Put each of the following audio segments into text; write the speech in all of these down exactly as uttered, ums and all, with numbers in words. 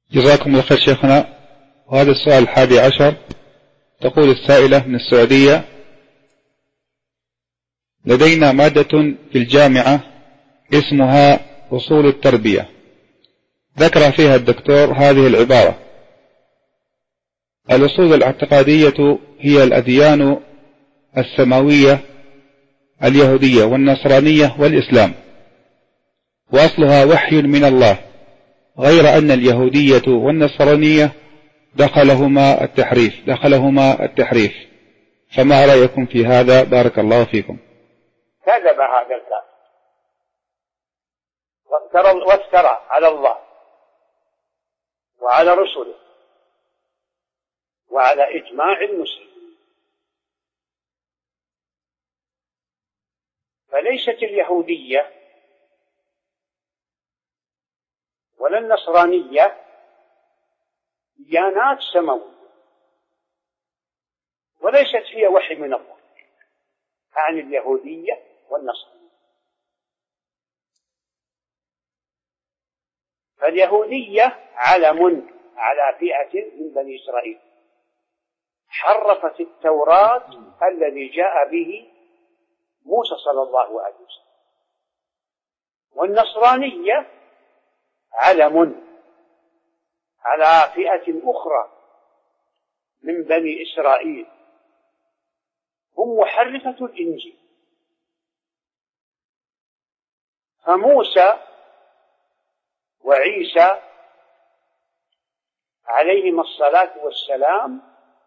جزاكم الله خير شيخنا. وهذا السؤال الحادي عشر. تقول السائلة من السعودية: لدينا مادة في الجامعة اسمها أصول التربية، ذكر فيها الدكتور هذه العبارة: الأصول الاعتقادية هي الأديان السماوية اليهودية والنصرانية والإسلام، وأصلها وحي من الله، غير أن اليهودية والنصرانية دخلهما التحريف دخلهما التحريف فما رأيكم في هذا؟ بارك الله فيكم. كذب هذا الكافر وافترى, وافترى على الله وعلى رسله وعلى إجماع المسلمين. فليست اليهودية ولا النصرانية ديانات سماوية، وليست هي وحي من الله عن اليهودية والنصرانية. فاليهودية علم على فئة من بني إسرائيل حرفت التوراة الذي جاء به موسى صلى الله عليه وسلم، والنصرانية علم على فئة أخرى من بني إسرائيل هم محرفة الإنجيل. فموسى وعيسى عليهما الصلاة والسلام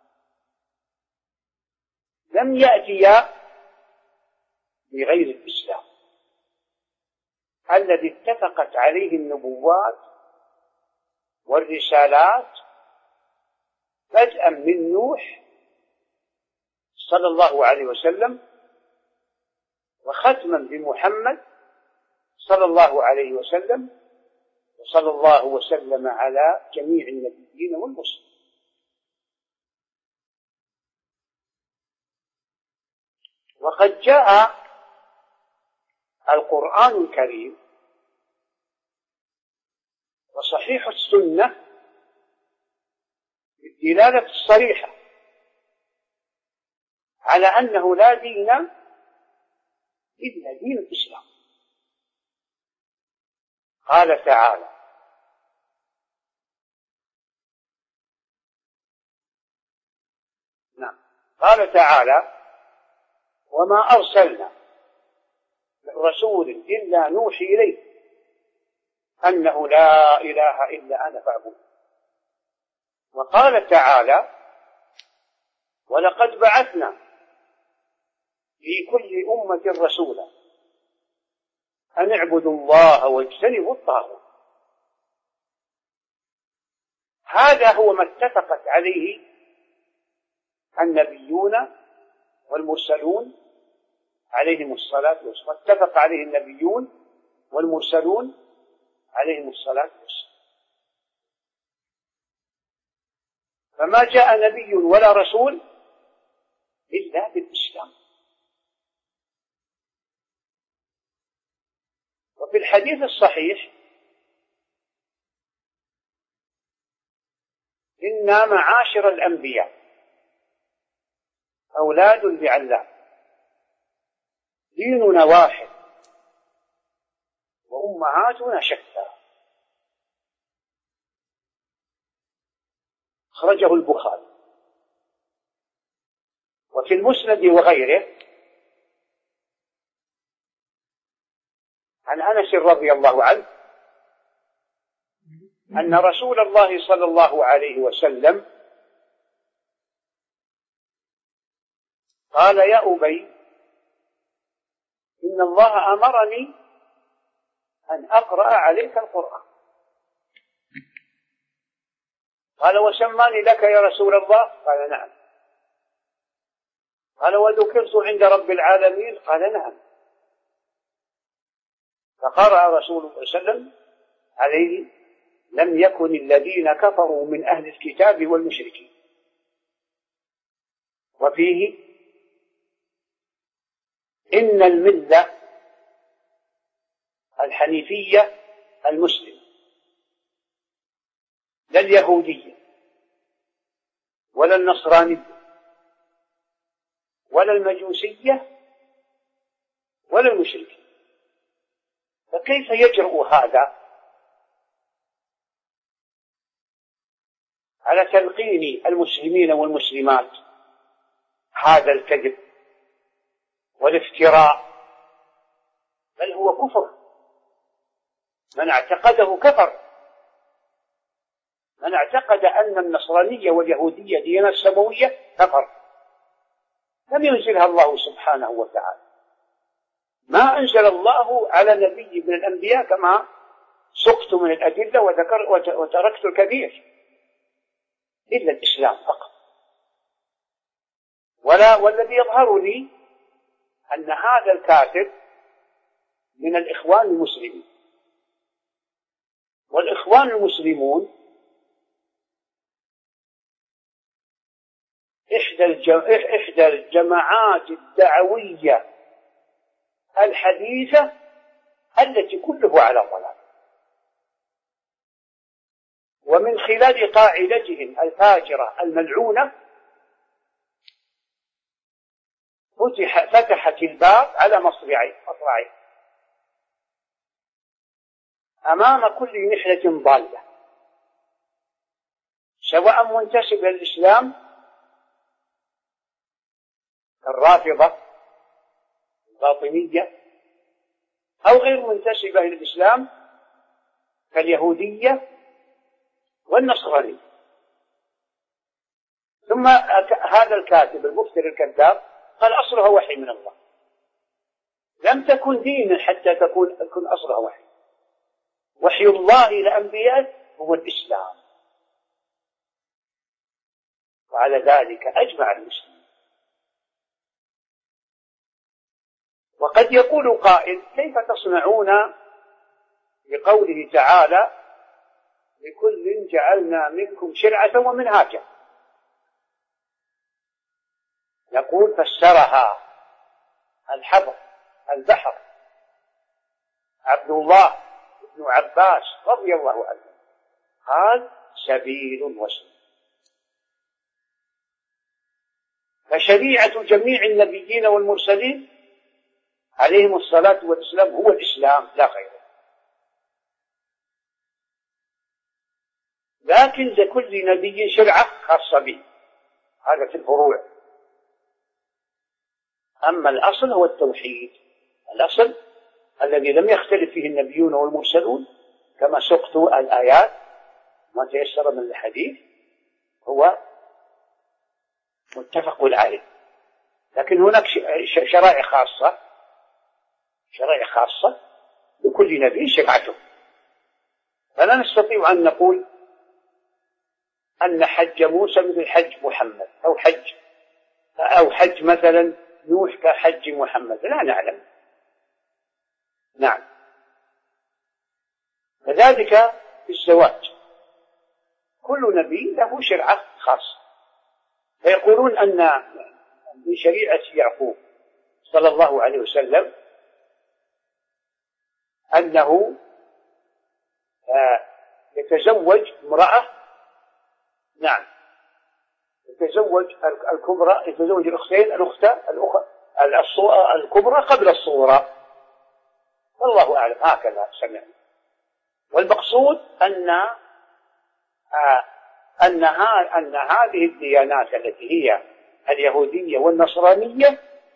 لم يأتيا بغير الإسلام الذي اتفقت عليه النبوات والرسالات بدءا من نوح صلى الله عليه وسلم وختما بمحمد صلى الله عليه وسلم، وصلى الله وسلم على جميع النبيين والمرسلين. وقد جاء القرآن الكريم وصحيح السنة بالدلالة الصريحة على أنه لا دين إلا دين الإسلام. قال تعالى: نعم قال تعالى: وما أرسلنا من رسول إلا نوحي إليه أنه لا إله إلا أنا فاعبدون. وقال تعالى: ولقد بعثنا في كل أمة رسولا أن اعبدوا الله واجتنبوا الطاغوت. هذا هو ما اتفقت عليه النبيون والمرسلون عليهم الصلاة والسلام، اتفق عليه النبيون والمرسلون عليهم الصلاة والسلام. فما جاء نبي ولا رسول إلا بالإسلام. وفي الحديث الصحيح: إنا معاشر الأنبياء أولاد لعلام، ديننا واحد وأمهاتنا شتى. أخرجه البخاري. وفي المسند وغيره عن أنس رضي الله عنه أن رسول الله صلى الله عليه وسلم قال: يا أبي، إن الله أمرني أن أقرأ عليك القرآن. قال: وسماني لك يا رسول الله؟ قال: نعم. قال: وذكرت عند رب العالمين؟ قال: نعم. فقرأ رسول الله صلى الله عليه وسلم عليه: لم يكن الذين كفروا من أهل الكتاب والمشركين. وفيه: إن الملة الحنيفية المسلمة لا اليهودية ولا النصرانية ولا المجوسية ولا المشركين. فكيف يجرؤ هذا على تلقين المسلمين والمسلمات هذا الكذب والافتراء؟ بل هو كفر، من اعتقده كفر. من اعتقد أن النصرانية واليهودية ديانات سماوية كفر، لم ينزلها الله سبحانه وتعالى. ما أنزل الله على نبي من الأنبياء كما سقت من الأدلة وذكر وتركت الكبير إلا الإسلام فقط. ولا والذي يظهر لي أن هذا الكاتب من الإخوان المسلمين، والإخوان المسلمون إحدى الجماعات الدعوية الحديثة التي كله على ضلال، ومن خلال قاعدتهم الفاجرة الملعونة فتح فتحت الباب على مصرعين مصرعين أمام كل نحلة ضالة، سواء منتسب للإسلام الرافضة الباطنية أو غير منتسبة للإسلام كاليهودية والنصرانية. ثم هذا الكاتب المفتري الكذاب قال أصلها وحي من الله. لم تكن دينا حتى تكون تكون أصلها وحي. وحي الله لأنبياء هو الإسلام، وعلى ذلك أجمع المسلمين. وقد يقول قائل: كيف تصنعون بقوله تعالى لكل جعلنا منكم شرعة ومنهاجا؟ نقول: فسرها الحبر البحر عبد الله بن عباس رضي الله عنه، قال: سبيل وسيل. فشريعة جميع النبيين والمرسلين عليهم الصلاة والسلام هو الإسلام لا غيره، لكن لكل نبي شرعة خاصة به، هذا في الفروع. أما الأصل هو التوحيد، الأصل الذي لم يختلف فيه النبيون والمرسلون كما سقت الآيات ما تيسر من الحديث هو متفق عليه. لكن هناك شرائع خاصة شرائع خاصة لكل نبي شرعته. فلا نستطيع أن نقول أن حج موسى مثل حج محمد، أو حج أو حج مثلا نوح كحج محمد، لا نعلم. نعم. كذلك في الزواج كل نبي له شرعة خاصة، فيقولون أن من شريعة يعقوب صلى الله عليه وسلم أنه يتزوج امرأة، نعم، يتزوج الكبرى، يتزوج الأختين الأختة الكبرى قبل الصغرى، والله أعلم، هكذا سمعنا. والمقصود أن أن أن هذه الديانات التي هي اليهودية والنصرانية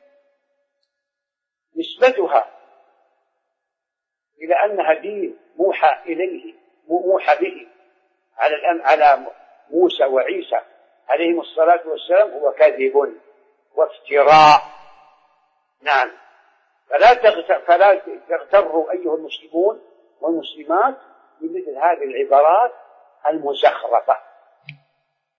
نسبتها إلى أنها دين موحى إليه موحى به على على موسى وعيسى عليهم الصلاة والسلام هو كذب وافتراء. نعم. فلا فلا تغتروا أيها المسلمون والمسلمات بمثل هذه العبارات المزخرفة